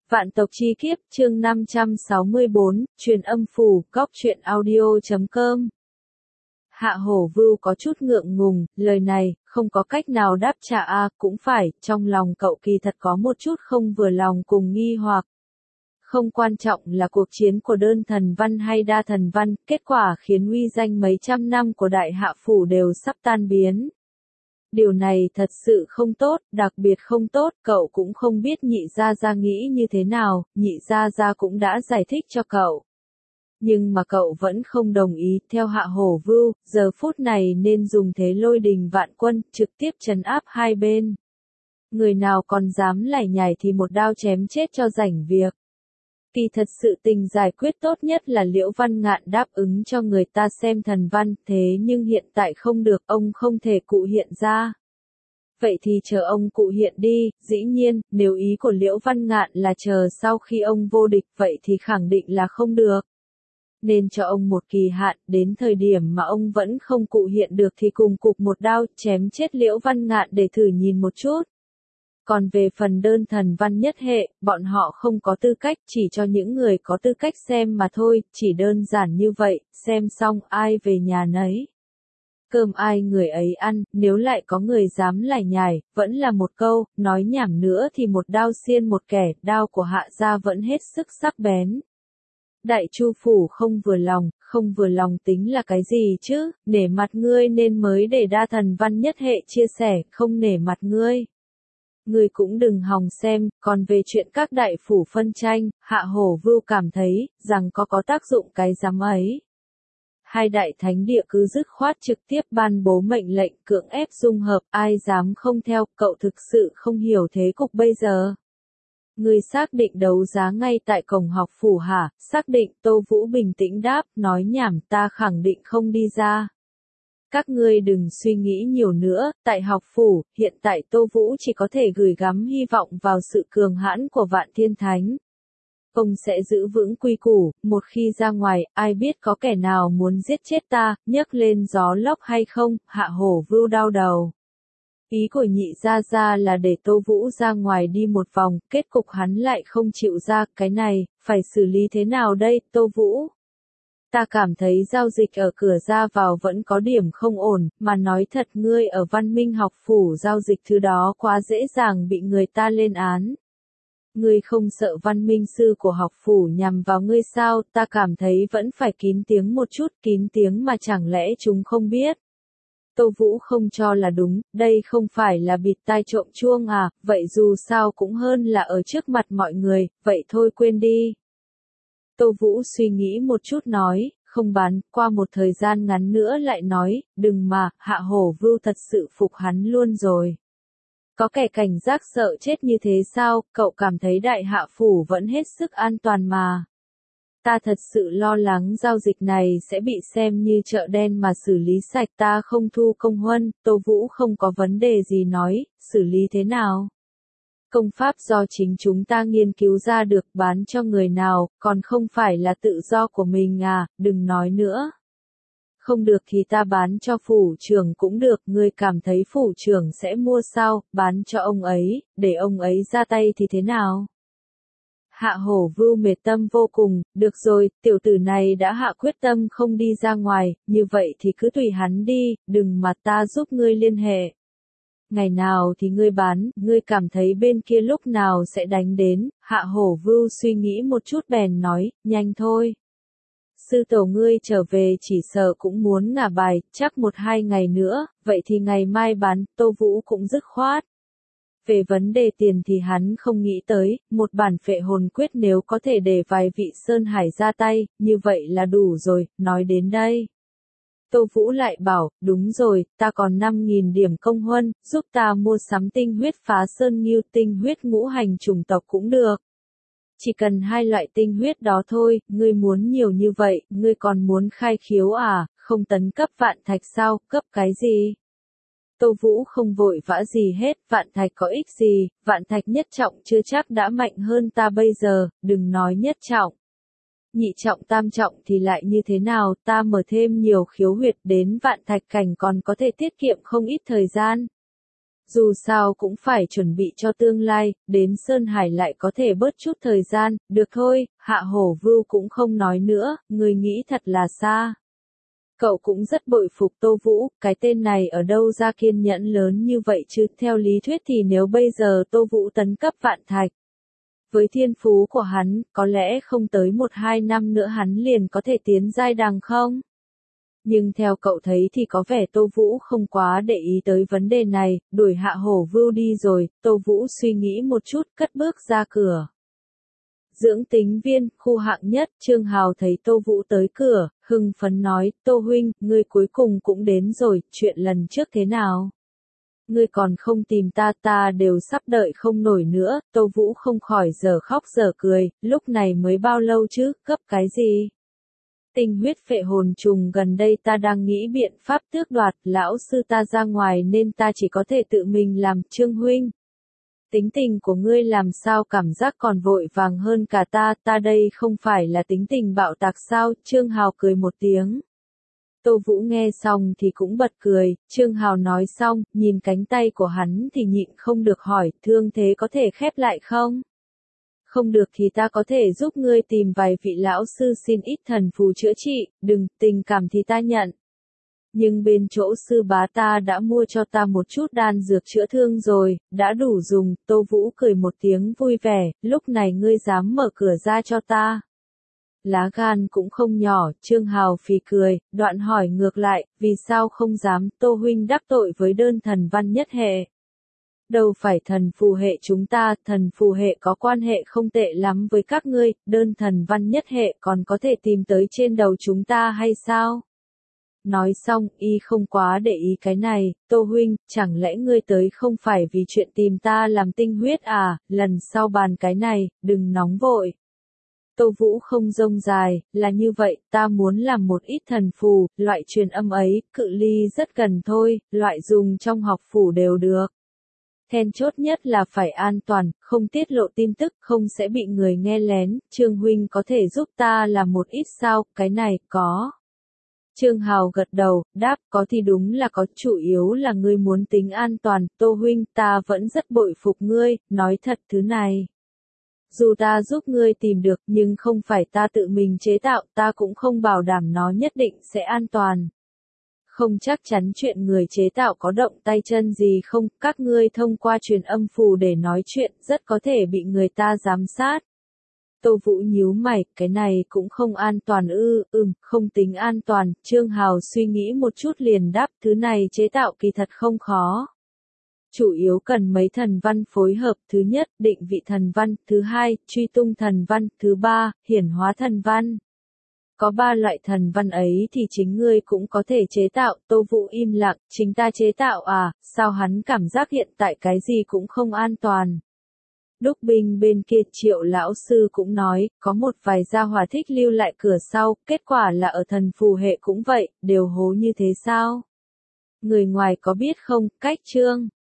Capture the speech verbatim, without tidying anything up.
Vạn tộc chi kiếp, chương năm trăm sáu mươi bốn, truyền âm phù, góc truyện audio chấm com. Hạ Hổ Vưu có chút ngượng ngùng, lời này, không có cách nào đáp trả a à, cũng phải, trong lòng cậu kỳ thật có một chút không vừa lòng cùng nghi hoặc. Không quan trọng là cuộc chiến của đơn thần văn hay đa thần văn, kết quả khiến uy danh mấy trăm năm của đại hạ phủ đều sắp tan biến. Điều này thật sự không tốt, đặc biệt không tốt, cậu cũng không biết nhị gia gia nghĩ như thế nào, nhị gia gia cũng đã giải thích cho cậu. Nhưng mà cậu vẫn không đồng ý, theo Hạ Hổ Vưu, giờ phút này nên dùng thế lôi đình vạn quân, trực tiếp trấn áp hai bên. Người nào còn dám lải nhải thì một đao chém chết cho rảnh việc. Kỳ thật sự tình giải quyết tốt nhất là Liễu Văn Ngạn đáp ứng cho người ta xem thần văn, thế nhưng hiện tại không được, ông không thể cụ hiện ra. Vậy thì chờ ông cụ hiện đi, dĩ nhiên, nếu ý của Liễu Văn Ngạn là chờ sau khi ông vô địch, vậy thì khẳng định là không được. Nên cho ông một kỳ hạn, đến thời điểm mà ông vẫn không cụ hiện được thì cùng cục một đao, chém chết Liễu Văn Ngạn để thử nhìn một chút. Còn về phần đơn thần văn nhất hệ, bọn họ không có tư cách, chỉ cho những người có tư cách xem mà thôi, chỉ đơn giản như vậy, xem xong ai về nhà nấy. Cơm ai người ấy ăn, nếu lại có người dám lải nhải, vẫn là một câu, nói nhảm nữa thì một đao xiên một kẻ, đao của Hạ gia vẫn hết sức sắc bén. Đại Chu phủ không vừa lòng, không vừa lòng tính là cái gì chứ, nể mặt ngươi nên mới để đa thần văn nhất hệ chia sẻ, không nể mặt ngươi. Ngươi cũng đừng hòng xem, còn về chuyện các đại phủ phân tranh, Hạ Hổ Vưu cảm thấy, rằng có có tác dụng cái giám ấy. Hai đại thánh địa cứ dứt khoát trực tiếp ban bố mệnh lệnh cưỡng ép dung hợp, ai dám không theo, cậu thực sự không hiểu thế cục bây giờ. Ngươi xác định đấu giá ngay tại cổng học phủ hả? Xác định, Tô Vũ bình tĩnh đáp, nói nhảm, ta khẳng định không đi ra. Các ngươi đừng suy nghĩ nhiều nữa, tại học phủ, hiện tại Tô Vũ chỉ có thể gửi gắm hy vọng vào sự cường hãn của Vạn Thiên Thánh. Ông sẽ giữ vững quy củ, một khi ra ngoài, ai biết có kẻ nào muốn giết chết ta, nhấc lên gió lốc hay không, Hạ Hổ Vưu đau đầu. Ý của nhị gia gia là để Tô Vũ ra ngoài đi một vòng, kết cục hắn lại không chịu ra, cái này, phải xử lý thế nào đây, Tô Vũ? Ta cảm thấy giao dịch ở cửa ra vào vẫn có điểm không ổn, mà nói thật ngươi ở Văn Minh học phủ giao dịch thứ đó quá dễ dàng bị người ta lên án. Ngươi không sợ Văn Minh sư của học phủ nhằm vào ngươi sao, ta cảm thấy vẫn phải kín tiếng một chút, kín tiếng mà chẳng lẽ chúng không biết. Tô Vũ không cho là đúng, đây không phải là bịt tai trộm chuông à, vậy dù sao cũng hơn là ở trước mặt mọi người, vậy thôi quên đi. Tô Vũ suy nghĩ một chút nói, không bán, qua một thời gian ngắn nữa lại nói, đừng mà, Hạ Hổ Vưu thật sự phục hắn luôn rồi. Có kẻ cảnh giác sợ chết như thế sao, cậu cảm thấy đại hạ phủ vẫn hết sức an toàn mà. Ta thật sự lo lắng giao dịch này sẽ bị xem như chợ đen mà xử lý sạch, ta không thu công huân, Tô Vũ không có vấn đề gì nói, xử lý thế nào? Công pháp do chính chúng ta nghiên cứu ra được bán cho người nào, còn không phải là tự do của mình à, đừng nói nữa. Không được thì ta bán cho phủ trưởng cũng được, ngươi cảm thấy phủ trưởng sẽ mua sao, bán cho ông ấy, để ông ấy ra tay thì thế nào? Hạ Hổ Vưu mệt tâm vô cùng, được rồi, tiểu tử này đã hạ quyết tâm không đi ra ngoài, như vậy thì cứ tùy hắn đi, đừng mà ta giúp ngươi liên hệ. Ngày nào thì ngươi bán, ngươi cảm thấy bên kia lúc nào sẽ đánh đến, Hạ Hổ Vưu suy nghĩ một chút bèn nói, nhanh thôi. Sư tổ ngươi trở về chỉ sợ cũng muốn ngả bài, chắc một hai ngày nữa, vậy thì ngày mai bán, Tô Vũ cũng dứt khoát. Về vấn đề tiền thì hắn không nghĩ tới, một bản phệ hồn quyết nếu có thể để vài vị Sơn Hải ra tay, như vậy là đủ rồi, nói đến đây. Tô Vũ lại bảo, đúng rồi, ta còn năm nghìn điểm công huân, giúp ta mua sắm tinh huyết phá sơn nghiêu, tinh huyết ngũ hành chủng tộc cũng được. Chỉ cần hai loại tinh huyết đó thôi, ngươi muốn nhiều như vậy, ngươi còn muốn khai khiếu à, không tấn cấp vạn thạch sao, cấp cái gì? Tô Vũ không vội vã gì hết, vạn thạch có ích gì, vạn thạch nhất trọng chưa chắc đã mạnh hơn ta bây giờ, đừng nói nhất trọng. Nhị trọng tam trọng thì lại như thế nào, ta mở thêm nhiều khiếu huyệt đến vạn thạch cảnh còn có thể tiết kiệm không ít thời gian. Dù sao cũng phải chuẩn bị cho tương lai, đến Sơn Hải lại có thể bớt chút thời gian, được thôi, Hạ Hổ Vưu cũng không nói nữa, người nghĩ thật là xa. Cậu cũng rất bội phục Tô Vũ, cái tên này ở đâu ra kiên nhẫn lớn như vậy chứ, theo lý thuyết thì nếu bây giờ Tô Vũ tấn cấp vạn thạch. Với thiên phú của hắn, có lẽ không tới một hai năm nữa hắn liền có thể tiến giai đằng không? Nhưng theo cậu thấy thì có vẻ Tô Vũ không quá để ý tới vấn đề này, đuổi Hạ Hổ Vưu đi rồi, Tô Vũ suy nghĩ một chút, cất bước ra cửa. Dưỡng tính viên, khu hạng nhất, Trương Hào thấy Tô Vũ tới cửa, hưng phấn nói, Tô huynh, ngươi cuối cùng cũng đến rồi, chuyện lần trước thế nào? Ngươi còn không tìm ta, ta đều sắp đợi không nổi nữa, Tô Vũ không khỏi giờ khóc giờ cười, lúc này mới bao lâu chứ, cấp cái gì? Tinh huyết phệ hồn trùng gần đây ta đang nghĩ biện pháp tước đoạt, lão sư ta ra ngoài nên ta chỉ có thể tự mình làm, Trương huynh. Tính tình của ngươi làm sao cảm giác còn vội vàng hơn cả ta, ta đây không phải là tính tình bạo tạc sao, Trương Hào cười một tiếng. Tô Vũ nghe xong thì cũng bật cười, Trương Hào nói xong, nhìn cánh tay của hắn thì nhịn không được hỏi, thương thế có thể khép lại không? Không được thì ta có thể giúp ngươi tìm vài vị lão sư xin ít thần phù chữa trị, đừng, tình cảm thì ta nhận. Nhưng bên chỗ sư bá ta đã mua cho ta một chút đan dược chữa thương rồi, đã đủ dùng, Tô Vũ cười một tiếng vui vẻ, lúc này ngươi dám mở cửa ra cho ta. Lá gan cũng không nhỏ, Trương Hào phì cười, đoạn hỏi ngược lại, vì sao không dám, Tô huynh đắc tội với đơn thần văn nhất hệ. Đâu phải thần phù hệ chúng ta, thần phù hệ có quan hệ không tệ lắm với các ngươi, đơn thần văn nhất hệ còn có thể tìm tới trên đầu chúng ta hay sao? Nói xong, y không quá để ý cái này, Tô huynh, chẳng lẽ ngươi tới không phải vì chuyện tìm ta làm tinh huyết à, lần sau bàn cái này, đừng nóng vội. Tô Vũ không rông dài, là như vậy, ta muốn làm một ít thần phù, loại truyền âm ấy, cự ly rất gần thôi, loại dùng trong học phủ đều được. Then chốt nhất là phải an toàn, không tiết lộ tin tức, không sẽ bị người nghe lén, Trương huynh có thể giúp ta làm một ít sao, cái này, có. Trương Hào gật đầu, đáp, có thì đúng là có, chủ yếu là ngươi muốn tính an toàn, Tô huynh, ta vẫn rất bội phục ngươi, nói thật thứ này. Dù ta giúp ngươi tìm được, nhưng không phải ta tự mình chế tạo, ta cũng không bảo đảm nó nhất định sẽ an toàn. Không chắc chắn chuyện người chế tạo có động tay chân gì không, các ngươi thông qua truyền âm phù để nói chuyện, rất có thể bị người ta giám sát. Tô Vũ nhíu mày, cái này cũng không an toàn ư, ừm, không tính an toàn, Trương Hào suy nghĩ một chút liền đáp, thứ này chế tạo kỳ thật không khó. Chủ yếu cần mấy thần văn phối hợp, thứ nhất, định vị thần văn, thứ hai, truy tung thần văn, thứ ba, hiển hóa thần văn. Có ba loại thần văn ấy thì chính ngươi cũng có thể chế tạo, Tô Vũ im lặng, chính ta chế tạo à, sao hắn cảm giác hiện tại cái gì cũng không an toàn. Đúc binh bên kia Triệu lão sư cũng nói, có một vài gia hỏa thích lưu lại cửa sau, kết quả là ở thần phù hệ cũng vậy, đều hố như thế sao? Người ngoài có biết không, cách Trương